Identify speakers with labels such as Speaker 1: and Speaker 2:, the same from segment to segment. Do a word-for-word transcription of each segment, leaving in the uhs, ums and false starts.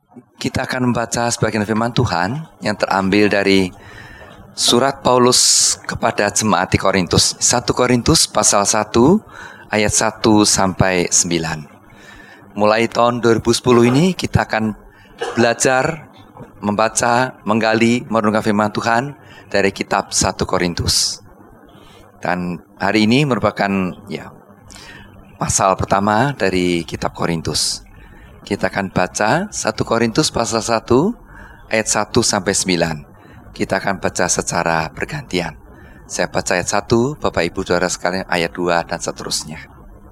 Speaker 1: Kita akan membaca sebagian firman Tuhan yang terambil dari surat Paulus kepada jemaat di Korintus. satu Korintus pasal satu ayat satu sampai sembilan. Mulai tahun dua ribu sepuluh ini kita akan belajar, membaca, menggali, merenungkan firman Tuhan dari kitab satu Korintus. Dan hari ini merupakan ya pasal pertama dari kitab Korintus. Kita akan baca satu Korintus pasal satu ayat satu sampai sembilan. Kita akan baca secara bergantian. Saya baca ayat satu, Bapak Ibu Saudara sekalian ayat dua dan seterusnya.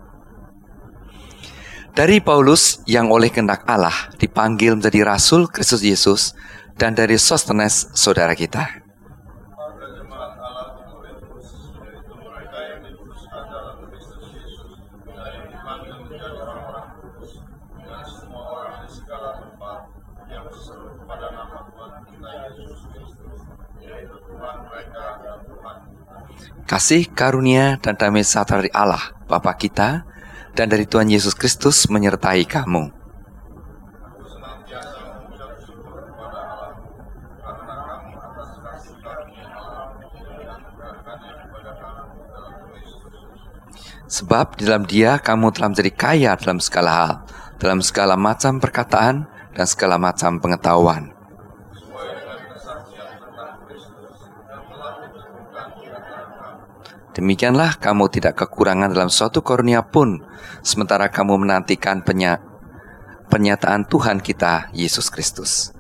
Speaker 1: Dari Paulus yang oleh kehendak Allah dipanggil menjadi rasul Kristus Yesus, dan dari Sostenes saudara kita. Kasih karunia dan damai sejahtera dari Allah Bapa kita dan dari Tuhan Yesus Kristus menyertai kamu. Sebab di dalam Dia kamu telah menjadi kaya dalam segala hal, dalam segala macam perkataan dan segala macam pengetahuan. Demikianlah kamu tidak kekurangan dalam suatu karunia pun, sementara kamu menantikan penya- penyataan Tuhan kita, Yesus Kristus.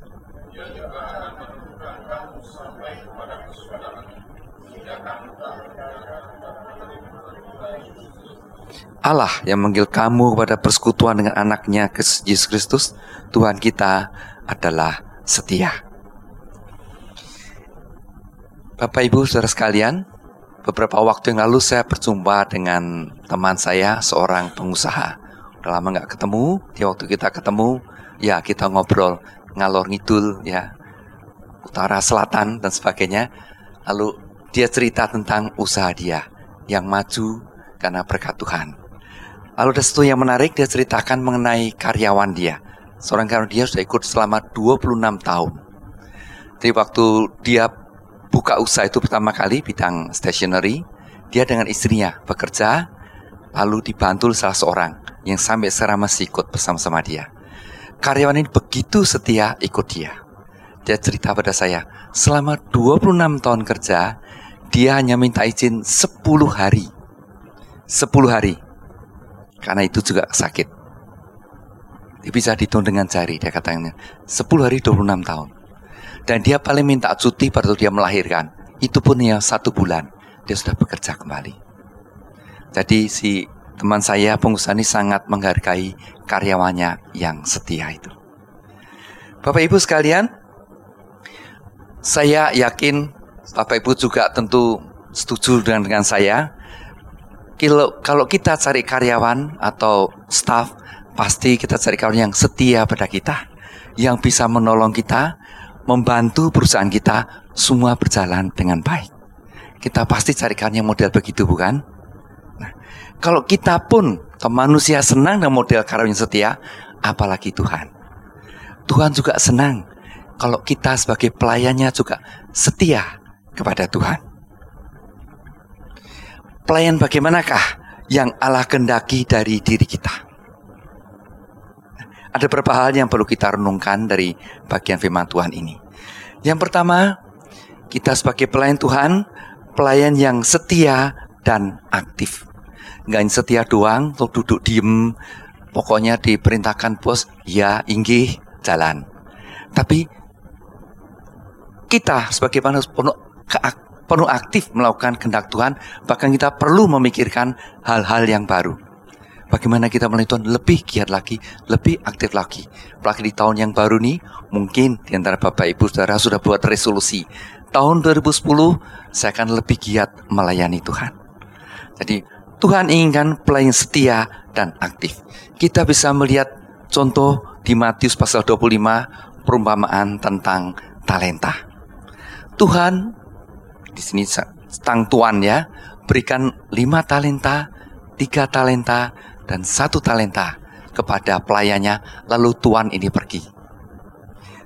Speaker 1: Allah yang memanggil kamu kepada persekutuan dengan anaknya Yesus Kristus, Tuhan kita adalah setia. Bapak Ibu Saudara sekalian, beberapa waktu yang lalu saya berjumpa dengan teman saya, seorang pengusaha. Udah lama gak ketemu, di waktu kita ketemu, ya kita ngobrol, ngalor ngidul, ya, utara, selatan, dan sebagainya. Lalu dia cerita tentang usaha dia, yang maju karena berkat Tuhan. Lalu ada sesuatu yang menarik, dia ceritakan mengenai karyawan dia. Seorang karyawan dia sudah ikut selama dua puluh enam tahun. Jadi waktu dia buka usaha itu pertama kali bidang stationery, dia dengan istrinya bekerja, lalu dibantu salah seorang yang sampai sekarang masih ikut bersama-sama dia. Karyawan ini begitu setia ikut dia. Dia cerita pada saya, selama dua puluh enam tahun kerja, dia hanya minta izin sepuluh hari. sepuluh hari. Karena itu juga sakit. Dia bisa dihitung dengan jari, dia katanya. sepuluh hari dua puluh enam tahun. Dan dia paling minta cuti pada waktu dia melahirkan. Itu pun ya satu bulan. Dia sudah bekerja kembali. Jadi si teman saya pengusaha ini sangat menghargai karyawannya yang setia itu. Bapak Ibu sekalian, saya yakin Bapak Ibu juga tentu setuju dengan, dengan saya. Kalau, kalau kita cari karyawan atau staff, pasti kita cari karyawan yang setia pada kita. Yang bisa menolong kita, membantu perusahaan kita, semua berjalan dengan baik. Kita pasti carikan yang model begitu, bukan? Nah, kalau kita pun, atau manusia senang dengan model karyawan yang setia, apalagi Tuhan. Tuhan juga senang kalau kita sebagai pelayannya juga setia kepada Tuhan. Pelayan bagaimanakah yang Allah kehendaki dari diri kita? Ada beberapa hal yang perlu kita renungkan dari bagian firman Tuhan ini. Yang pertama, kita sebagai pelayan Tuhan, pelayan yang setia dan aktif. Nggak hanya setia doang, untuk duduk diem, pokoknya diperintahkan bos, ya inggih, jalan. Tapi kita sebagai manusia penuh, penuh aktif melakukan kehendak Tuhan, bahkan kita perlu memikirkan hal-hal yang baru. Bagaimana kita melakukan lebih giat lagi, lebih aktif lagi. Apalagi di tahun yang baru nih, mungkin di antara Bapak Ibu Saudara sudah buat resolusi. Tahun dua ribu sepuluh, saya akan lebih giat melayani Tuhan. Jadi, Tuhan inginkan pelayan setia dan aktif. Kita bisa melihat contoh di Matius pasal dua puluh lima, perumpamaan tentang talenta. Tuhan, di sini tentang Tuhan ya, berikan lima talenta, tiga talenta, dan satu talenta kepada pelayannya, lalu tuan ini pergi.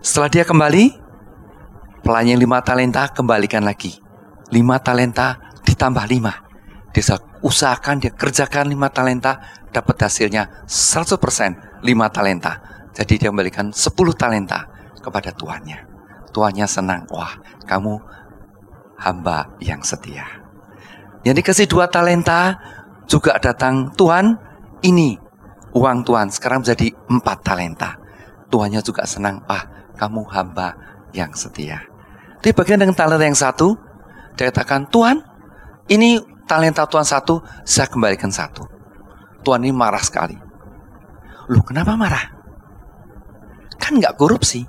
Speaker 1: Setelah dia kembali, pelayan lima talenta kembalikan lagi. Lima talenta ditambah lima. Dia usahakan, dia kerjakan lima talenta, dapat hasilnya seratus persen lima talenta. Jadi dia kembalikan sepuluh talenta kepada tuannya. Tuannya senang, wah kamu hamba yang setia. Yang dikasih dua talenta juga datang, Tuhan ini uang Tuhan sekarang menjadi empat talenta. Tuannya juga senang, ah kamu hamba yang setia. Di bagian dengan talenta yang satu, dia katakan, Tuhan ini talenta Tuhan satu, saya kembalikan satu. Tuhan ini marah sekali. Loh kenapa marah? Kan nggak korupsi.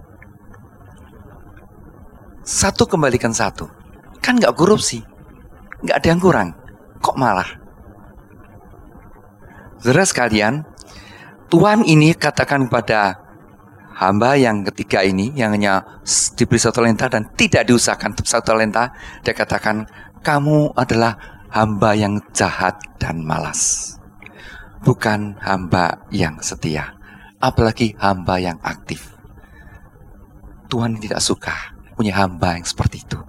Speaker 1: Satu kembalikan satu. Kan nggak korupsi. Nggak ada yang kurang. Kok malah? Saudara sekalian, Tuhan ini katakan kepada hamba yang ketiga ini, yang hanya diberi satu talenta dan tidak diusahakan satu talenta, dia katakan, kamu adalah hamba yang jahat dan malas. Bukan hamba yang setia. Apalagi hamba yang aktif. Tuhan tidak suka punya hamba yang seperti itu.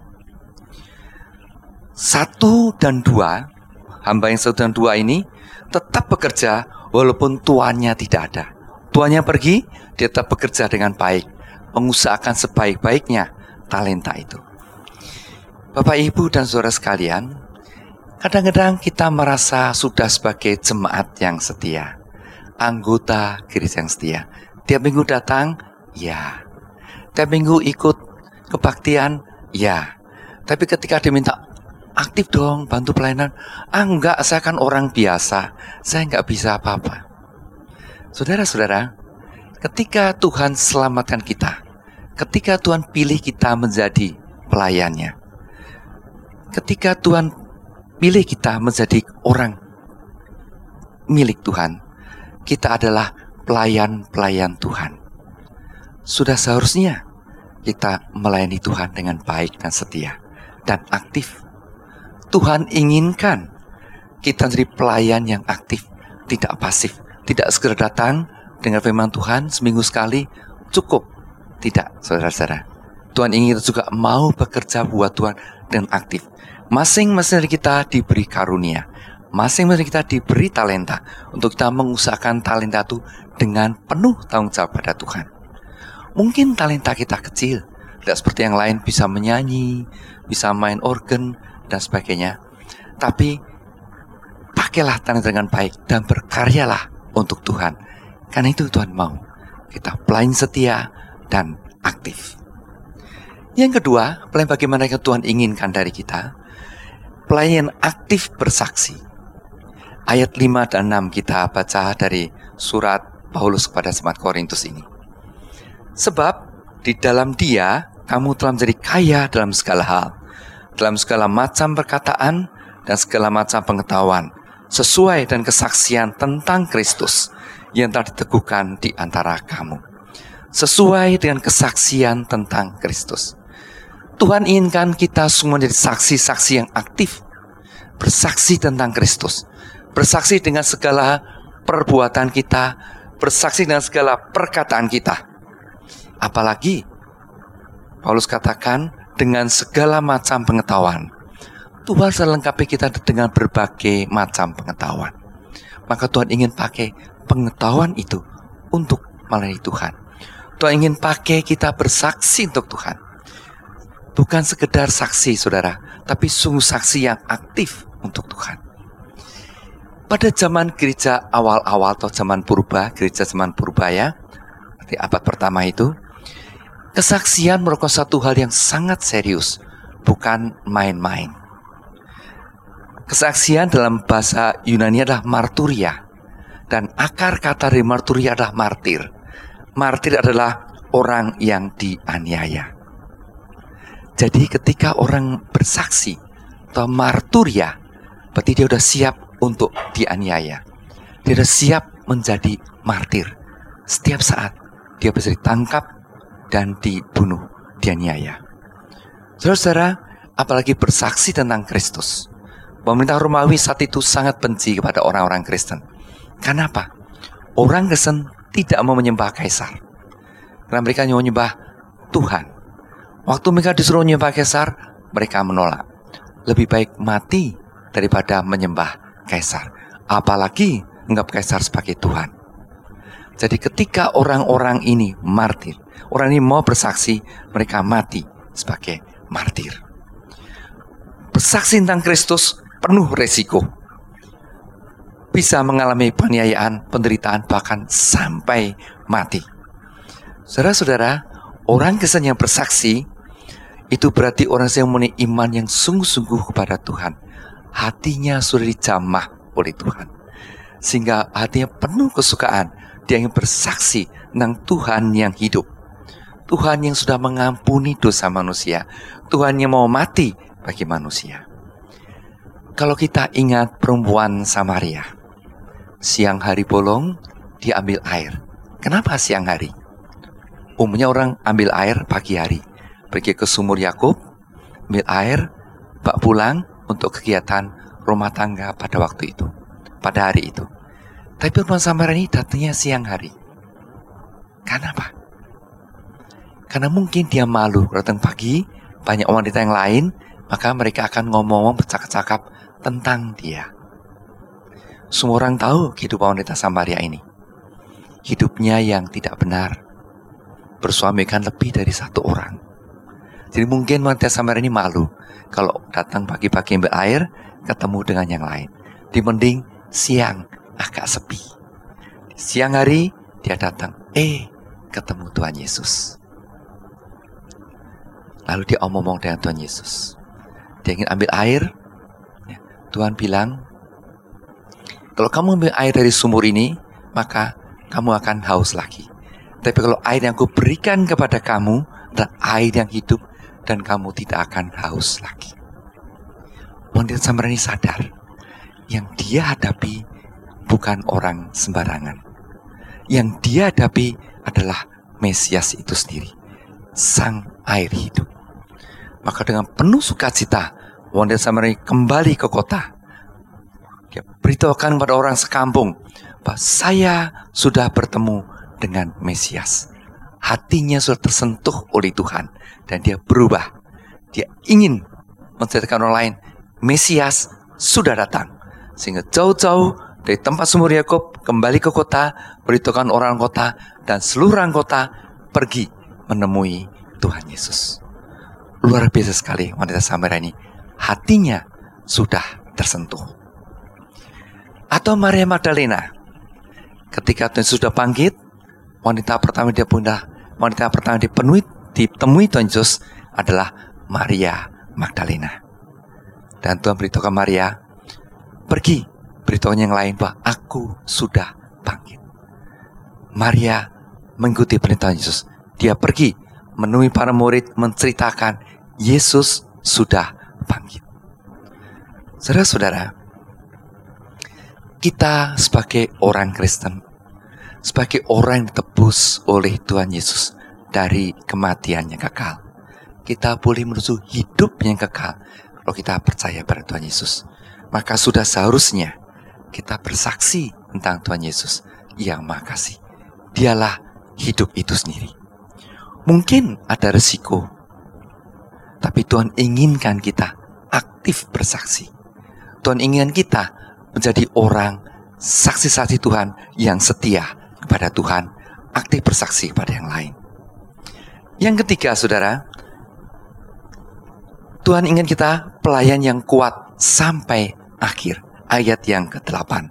Speaker 1: Satu dan dua, hamba yang satu dan dua ini tetap bekerja walaupun tuannya tidak ada. Tuannya pergi, dia tetap bekerja dengan baik, mengusahakan sebaik-baiknya talenta itu. Bapak, Ibu, dan saudara sekalian, kadang-kadang kita merasa sudah sebagai jemaat yang setia, anggota gereja yang setia. Tiap minggu datang, ya. Tiap minggu ikut kebaktian, ya. Tapi ketika diminta, aktif dong, bantu pelayanan. Ah enggak, saya kan orang biasa, saya enggak bisa apa-apa. Saudara-saudara, ketika Tuhan selamatkan kita, ketika Tuhan pilih kita menjadi pelayannya, ketika Tuhan pilih kita menjadi orang milik Tuhan, kita adalah pelayan-pelayan Tuhan. Sudah seharusnya kita melayani Tuhan dengan baik dan setia dan aktif. Tuhan inginkan kita menjadi pelayan yang aktif, tidak pasif, tidak sekedar datang dengan firman Tuhan seminggu sekali cukup. Tidak, saudara-saudara. Tuhan ingin kita juga mau bekerja buat Tuhan dengan aktif. Masing-masing dari kita diberi karunia, masing-masing dari kita diberi talenta untuk kita mengusahakan talenta itu dengan penuh tanggung jawab pada Tuhan. Mungkin talenta kita kecil, tidak seperti yang lain bisa menyanyi, bisa main organ, dan sebagainya. Tapi pakailah talenta dengan baik dan berkaryalah untuk Tuhan. Karena itu Tuhan mau kita pelayan setia dan aktif. Yang kedua, pelayan bagaimana yang Tuhan inginkan dari kita, pelayan aktif bersaksi. Ayat lima dan enam kita baca dari surat Paulus kepada jemaat Korintus ini. Sebab di dalam Dia kamu telah menjadi kaya dalam segala hal, dalam segala macam perkataan dan segala macam pengetahuan, sesuai dengan kesaksian tentang Kristus yang telah diteguhkan di antara kamu. Sesuai dengan kesaksian tentang Kristus. Tuhan inginkan kita semua menjadi saksi-saksi yang aktif, bersaksi tentang Kristus, bersaksi dengan segala perbuatan kita, bersaksi dengan segala perkataan kita. Apalagi Paulus katakan dengan segala macam pengetahuan. Tuhan selalu lengkapi kita dengan berbagai macam pengetahuan. Maka Tuhan ingin pakai pengetahuan itu untuk melayani Tuhan. Tuhan ingin pakai kita bersaksi untuk Tuhan. Bukan sekedar saksi, saudara, tapi sungguh saksi yang aktif untuk Tuhan. Pada zaman gereja awal-awal atau zaman purba, gereja zaman purbaya, di abad pertama itu, kesaksian merupakan satu hal yang sangat serius, bukan main-main. Kesaksian dalam bahasa Yunani adalah marturia, dan akar kata dari marturia adalah martir. Martir adalah orang yang dianiaya. Jadi ketika orang bersaksi atau marturia, berarti dia sudah siap untuk dianiaya. Dia sudah siap menjadi martir. Setiap saat dia bisa ditangkap dan dibunuh, dianiaya. Saudara-saudara, apalagi bersaksi tentang Kristus. Pemerintah Romawi saat itu sangat benci kepada orang-orang Kristen. Kenapa? Orang Kristen tidak mau menyembah Kaisar. Karena mereka menyembah Tuhan. Waktu mereka disuruh menyembah Kaisar, mereka menolak. Lebih baik mati daripada menyembah Kaisar. Apalagi anggap Kaisar sebagai Tuhan. Jadi ketika orang-orang ini martir, orang ini mau bersaksi, mereka mati sebagai martir. Bersaksi tentang Kristus penuh resiko. Bisa mengalami penganiayaan, penderitaan, bahkan sampai mati. Saudara-saudara, orang Kristen yang bersaksi itu berarti orang yang mempunyai iman yang sungguh-sungguh kepada Tuhan. Hatinya sudah dijamah oleh Tuhan, sehingga hatinya penuh kesukaan. Dia ingin bersaksi tentang Tuhan yang hidup, Tuhan yang sudah mengampuni dosa manusia, Tuhan yang mau mati bagi manusia. Kalau kita ingat perempuan Samaria, siang hari bolong, dia ambil air. Kenapa siang hari? Umumnya orang ambil air pagi hari, pergi ke sumur Yakub, ambil air, bawa pulang untuk kegiatan rumah tangga pada waktu itu, pada hari itu. Tapi perempuan Samaria ini datangnya siang hari. Kenapa? Karena mungkin dia malu datang pagi, banyak wanita yang lain, maka mereka akan ngomong-ngomong, bercakap-cakap tentang dia. Semua orang tahu kehidupan wanita Samaria ini. Hidupnya yang tidak benar, bersuamikan lebih dari satu orang. Jadi mungkin wanita Samaria ini malu kalau datang pagi-pagi ambil air, ketemu dengan yang lain. Dimending siang, agak sepi. Siang hari dia datang, eh ketemu Tuhan Yesus. Lalu dia omong-omong dengan Tuhan Yesus. Dia ingin ambil air. Tuhan bilang, kalau kamu ambil air dari sumur ini, maka kamu akan haus lagi. Tapi kalau air yang aku berikan kepada kamu adalah air yang hidup, dan kamu tidak akan haus lagi. Wanita Samaria ini sadar, yang dia hadapi bukan orang sembarangan. Yang dia hadapi adalah Mesias itu sendiri, Sang air hidup. Maka dengan penuh sukacita, wanita Samaria kembali ke kota. Dia beritahukan kepada orang sekampung bahwa saya sudah bertemu dengan Mesias. Hatinya sudah tersentuh oleh Tuhan dan dia berubah. Dia ingin menceritakan orang lain, Mesias sudah datang. Sehingga jauh-jauh dari tempat sumur Yakub kembali ke kota, beritahukan orang kota dan seluruh orang kota pergi menemui Tuhan Yesus. Luar biasa sekali wanita Samaria ini. Hatinya sudah tersentuh. Atau Maria Magdalena, ketika Tuhan Yesus sudah bangkit, wanita pertama dia pundah, wanita pertama dipenuhi, ditemui Tuhan Yesus adalah Maria Magdalena. Dan Tuhan beritahu ke Maria, pergi beritahu yang lain bahwa aku sudah bangkit. Maria mengikuti perintah Yesus. Dia pergi menemui para murid, menceritakan Yesus sudah bangkit. Saudara-saudara, kita sebagai orang Kristen, sebagai orang yang ditebus oleh Tuhan Yesus dari kematian yang kekal, kita boleh menuju hidup yang kekal kalau kita percaya pada Tuhan Yesus. Maka sudah seharusnya kita bersaksi tentang Tuhan Yesus yang Maha Kasih. Dialah hidup itu sendiri. Mungkin ada resiko, tapi Tuhan inginkan kita aktif bersaksi. Tuhan inginkan kita menjadi orang saksi-saksi Tuhan yang setia kepada Tuhan, aktif bersaksi kepada yang lain. Yang ketiga, saudara, Tuhan ingin kita pelayan yang kuat sampai akhir. Ayat yang kedelapan.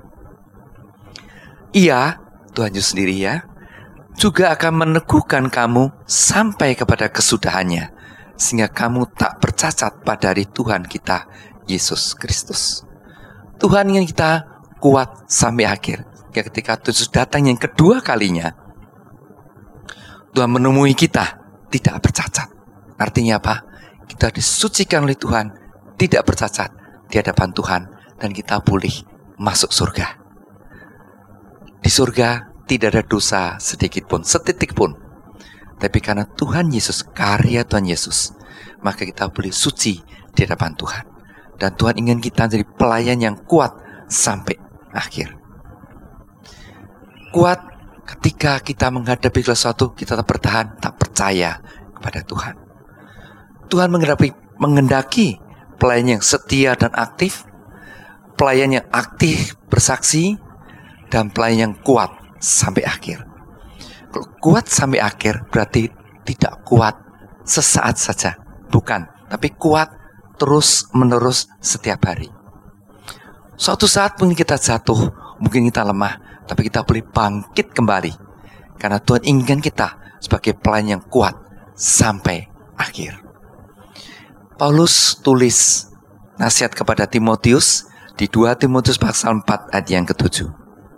Speaker 1: Ia, Tuhan Yesus sendiri ya, juga akan meneguhkan kamu sampai kepada kesudahannya, sehingga kamu tak bercacat pada hari Tuhan kita, Yesus Kristus. Tuhan ingin kita kuat sampai akhir. Ketika Tuhan Yesus datang yang kedua kalinya, Tuhan menemui kita tidak bercacat. Artinya apa? Kita disucikan oleh Tuhan, tidak bercacat di hadapan Tuhan, dan kita boleh masuk surga. Di surga tidak ada dosa sedikit pun, setitik pun. Tapi karena Tuhan Yesus, karya Tuhan Yesus, maka kita boleh suci di hadapan Tuhan. Dan Tuhan ingin kita jadi pelayan yang kuat sampai akhir. Kuat Ketika kita menghadapi sesuatu, kita tetap bertahan, tak percaya kepada Tuhan. Tuhan menghadapi, menghendaki pelayan yang setia dan aktif, pelayan yang aktif bersaksi, dan pelayan yang kuat sampai akhir. Kalau kuat sampai akhir berarti tidak kuat sesaat saja, bukan, tapi kuat terus menerus setiap hari. Suatu saat mungkin kita jatuh, mungkin kita lemah, tapi kita boleh bangkit kembali. Karena Tuhan inginkan kita sebagai pelayan yang kuat sampai akhir. Paulus tulis nasihat kepada Timotius di dua Timotius pasal empat ayat yang ketujuh.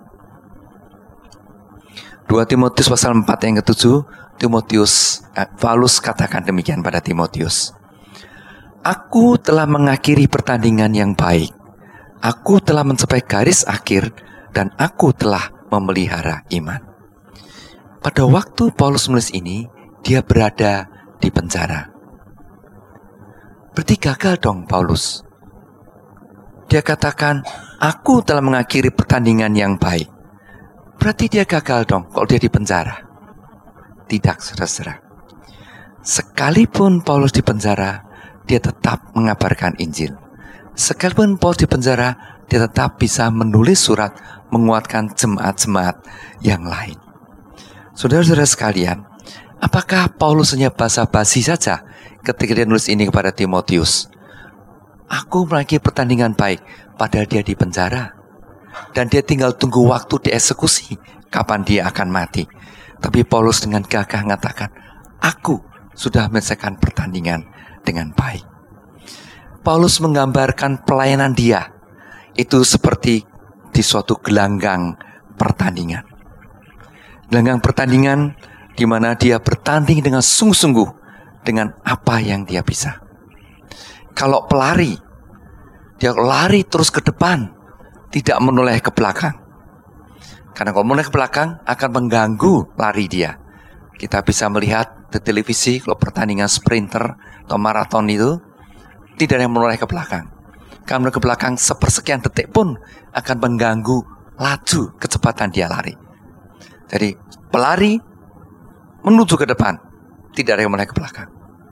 Speaker 1: dua Timotius pasal empat yang ketujuh, Timotius, eh, Paulus katakan demikian pada Timotius. Aku telah mengakhiri pertandingan yang baik. Aku telah mencapai garis akhir dan aku telah memelihara iman. Pada waktu Paulus menulis ini, dia berada di penjara. Berarti gagal dong Paulus. Dia katakan, aku telah mengakhiri pertandingan yang baik. Berarti dia gagal dong kalau dia di penjara. Tidak, saudara-saudara. Sekalipun Paulus di penjara, dia tetap mengabarkan Injil. Sekalipun Paulus di penjara, dia tetap bisa menulis surat menguatkan jemaat-jemaat yang lain. Saudara-saudara sekalian, apakah Paulus hanya basa-basi saja ketika dia nulis ini kepada Timotius? Aku mengakhiri pertandingan baik, padahal dia di penjara. Dan dia tinggal tunggu waktu dieksekusi, kapan dia akan mati. Tapi Paulus dengan gagah mengatakan, aku sudah menyelesaikan pertandingan dengan baik. Paulus menggambarkan pelayanan dia itu seperti di suatu gelanggang pertandingan. Gelanggang pertandingan di mana dia bertanding dengan sungguh-sungguh dengan apa yang dia bisa. Kalau pelari, dia lari terus ke depan, tidak menoleh ke belakang. Karena kalau menoleh ke belakang akan mengganggu lari dia. Kita bisa melihat di televisi kalau pertandingan sprinter atau maraton itu tidak ada yang menoleh ke belakang. Kalau menoleh ke belakang sepersekian detik pun akan mengganggu laju kecepatan dia lari. Jadi pelari menuju ke depan, tidak ada yang menoleh ke belakang.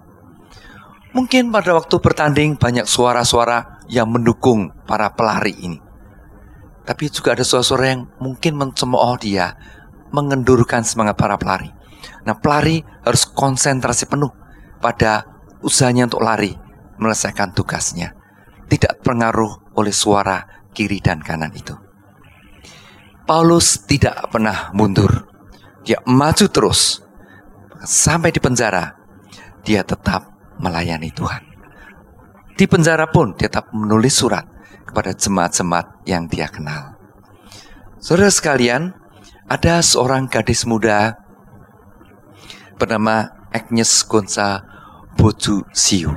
Speaker 1: Mungkin pada waktu bertanding banyak suara-suara yang mendukung para pelari ini. Tapi juga ada suara-suara yang mungkin mencemooh dia, mengendurkan semangat para pelari. Nah, pelari harus konsentrasi penuh pada usahanya untuk lari, menyelesaikan tugasnya. Tidak terpengaruh oleh suara kiri dan kanan itu. Paulus tidak pernah mundur. Dia maju terus. Sampai di penjara, dia tetap melayani Tuhan. Di penjara pun dia tetap menulis surat kepada jemaat-jemaat yang dia kenal. Saudara sekalian, ada seorang gadis muda bernama Agnes Gonza Bojusiu.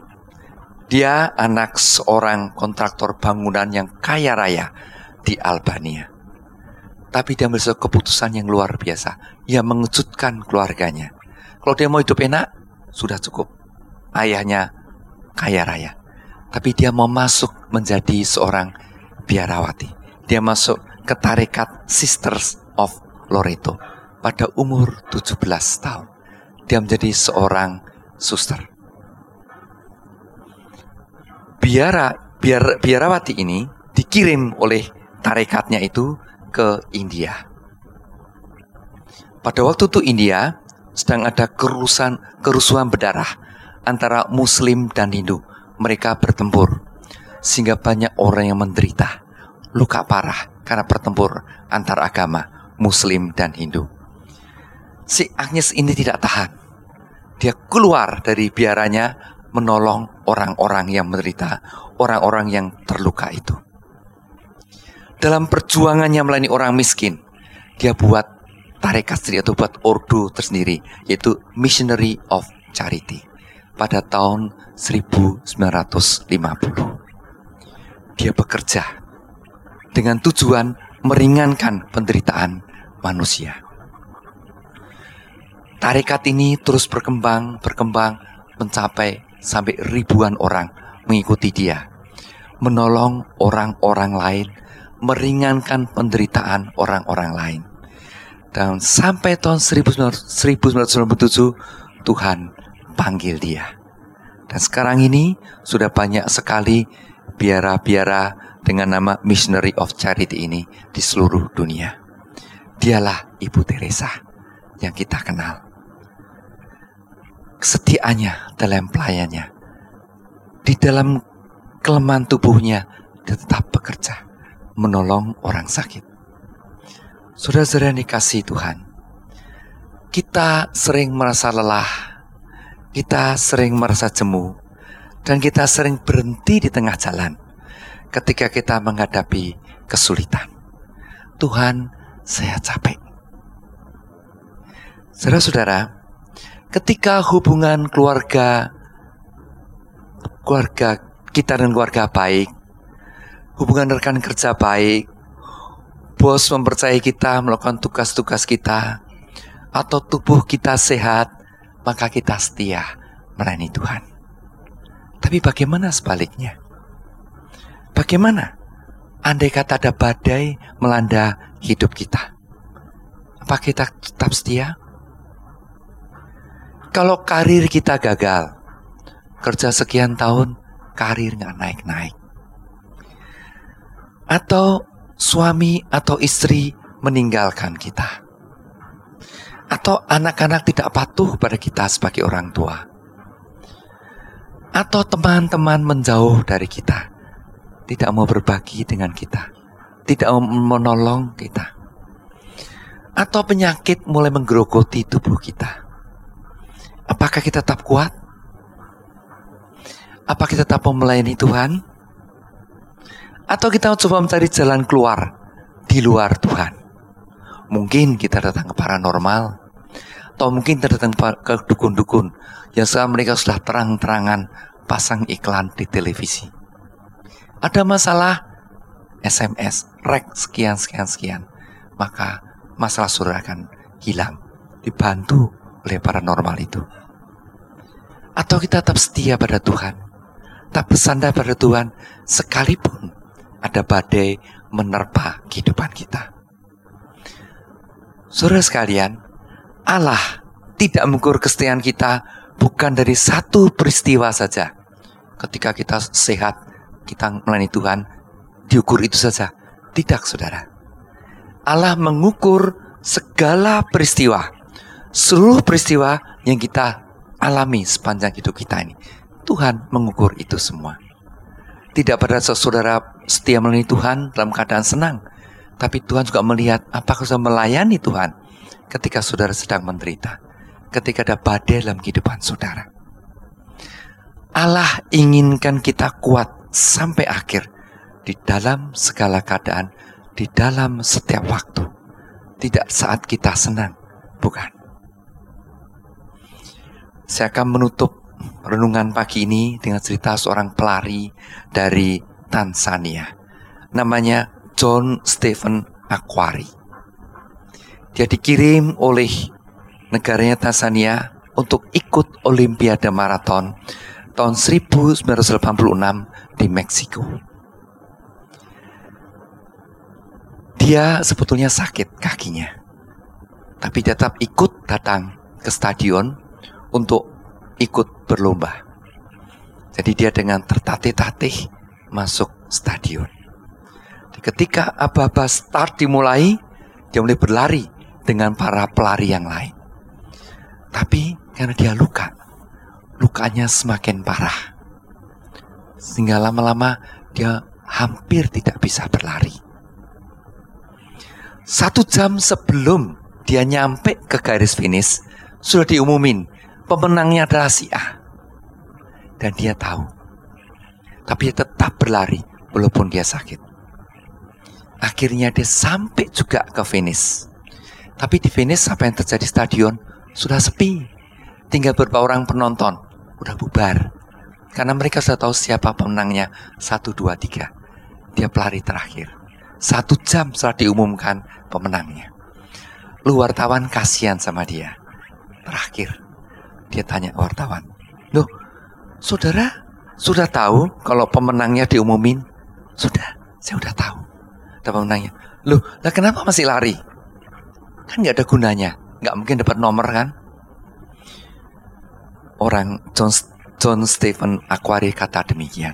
Speaker 1: Dia anak seorang kontraktor bangunan yang kaya raya di Albania. Tapi dia ambil sebuah keputusan yang luar biasa, yang mengejutkan keluarganya. Kalau dia mau hidup enak, sudah cukup. Ayahnya kaya raya. Tapi dia mau masuk menjadi seorang biarawati. Dia masuk ke tarekat Sisters of Loreto pada umur tujuh belas tahun. Dia menjadi seorang suster. Biara, biar, biarawati ini dikirim oleh tarekatnya itu ke India. Pada waktu itu India sedang ada kerusuhan, kerusuhan berdarah antara Muslim dan Hindu. Mereka bertempur sehingga banyak orang yang menderita, luka parah karena bertempur antar agama Muslim dan Hindu. Si Agnes ini tidak tahan. Dia keluar dari biaranya menolong orang-orang yang menderita, orang-orang yang terluka itu. Dalam perjuangannya melayani orang miskin, dia buat tarekat sendiri atau buat ordo tersendiri, yaitu Missionary of Charity pada tahun seribu sembilan ratus lima puluh. Dia bekerja dengan tujuan meringankan penderitaan manusia. Tarekat ini terus berkembang, berkembang, mencapai sampai ribuan orang mengikuti dia. Menolong orang-orang lain, meringankan penderitaan orang-orang lain. Dan sampai tahun seribu sembilan ratus sembilan puluh tujuh Tuhan panggil dia. Dan sekarang ini sudah banyak sekali biara-biara dengan nama Missionary of Charity ini di seluruh dunia. Dialah Ibu Teresa yang kita kenal. Kesetiaannya dalam pelayannya, di dalam kelemahan tubuhnya dia tetap bekerja, menolong orang sakit. Saudara-saudara yang dikasihi Tuhan, kita sering merasa lelah, kita sering merasa jemu, dan kita sering berhenti di tengah jalan ketika kita menghadapi kesulitan. Tuhan, saya capek. Saudara-saudara, ketika hubungan keluarga keluarga kita dan keluarga baik, hubungan rekan kerja baik, bos mempercayai kita melakukan tugas-tugas kita, atau tubuh kita sehat, maka kita setia melayani Tuhan. Tapi bagaimana sebaliknya? Bagaimana andai kata ada badai melanda hidup kita? Apa kita tetap setia? Kalau karir kita gagal, kerja sekian tahun, karir nggak naik-naik. Atau suami atau istri meninggalkan kita. Atau anak-anak tidak patuh pada kita sebagai orang tua. Atau teman-teman menjauh dari kita, tidak mau berbagi dengan kita, tidak mau menolong kita. Atau penyakit mulai menggerogoti tubuh kita. Apakah kita tetap kuat? Apa kita tetap melayani Tuhan? Atau kita coba mencari jalan keluar di luar Tuhan? Mungkin kita datang ke paranormal, atau mungkin kita datang ke dukun-dukun yang sekarang mereka sudah terang-terangan pasang iklan di televisi. Ada masalah, S M S, rek sekian, sekian, sekian. Maka masalah saudara akan hilang, dibantu oleh paranormal itu. Atau kita tetap setia pada Tuhan, tak bersandar pada Tuhan, sekalipun ada badai menerpa kehidupan kita. Saudara sekalian, Allah tidak mengukur kesetiaan kita bukan dari satu peristiwa saja. Ketika kita sehat, kita melayani Tuhan, diukur itu saja. Tidak, saudara. Allah mengukur segala peristiwa, seluruh peristiwa yang kita alami sepanjang hidup kita ini. Tuhan mengukur itu semua. Tidak pada saat saudara setia melayani Tuhan dalam keadaan senang, tapi Tuhan juga melihat apakah saudara melayani Tuhan ketika saudara sedang menderita, ketika ada badai dalam kehidupan saudara. Allah inginkan kita kuat sampai akhir di dalam segala keadaan, di dalam setiap waktu. Tidak saat kita senang, bukan. Saya akan menutup renungan pagi ini dengan cerita seorang pelari dari Tanzania. Namanya John Stephen Akhwari. Dia dikirim oleh negaranya Tanzania untuk ikut Olimpiade Marathon tahun seribu sembilan ratus delapan puluh enam di Meksiko. Dia sebetulnya sakit kakinya, tapi tetap ikut datang ke stadion untuk ikut berlomba. Jadi dia dengan tertatih-tatih masuk stadion. Ketika aba-aba start dimulai, dia mulai berlari dengan para pelari yang lain. Tapi karena dia luka, lukanya semakin parah, sehingga lama-lama dia hampir tidak bisa berlari. Satu jam sebelum dia nyampe ke garis finish, sudah diumumin pemenangnya adalah si A. Dan dia tahu. Tapi dia tetap berlari walaupun dia sakit. Akhirnya dia sampai juga ke finish. Tapi di finish apa yang terjadi di stadion sudah sepi. Tinggal beberapa orang penonton, udah bubar. Karena mereka sudah tahu siapa pemenangnya. Satu, dua, tiga. Dia pelari terakhir. Satu jam setelah diumumkan pemenangnya. Lu wartawan kasihan sama dia. Terakhir dia tanya wartawan, loh, saudara sudah tahu kalau pemenangnya diumumin? Sudah, saya sudah tahu. Ada pemenangnya. Loh, lah kenapa masih lari? kan nggak ada gunanya, nggak mungkin dapat nomor kan. Orang John, John Stephen Akhwari kata demikian.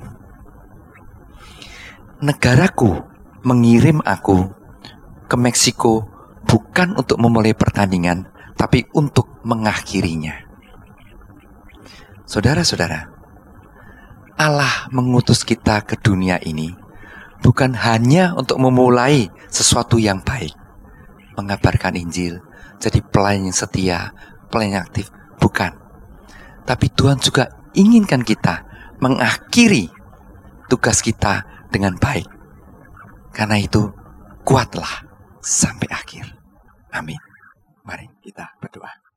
Speaker 1: Negaraku mengirim aku ke Meksiko bukan untuk memulai pertandingan, tapi untuk mengakhirinya. Saudara-saudara, Allah mengutus kita ke dunia ini bukan hanya untuk memulai sesuatu yang baik, mengabarkan Injil, jadi pelayan yang setia, pelayan yang aktif, bukan. Tapi Tuhan juga inginkan kita mengakhiri tugas kita dengan baik. Karena itu, kuatlah sampai akhir. Amin. Mari kita berdoa.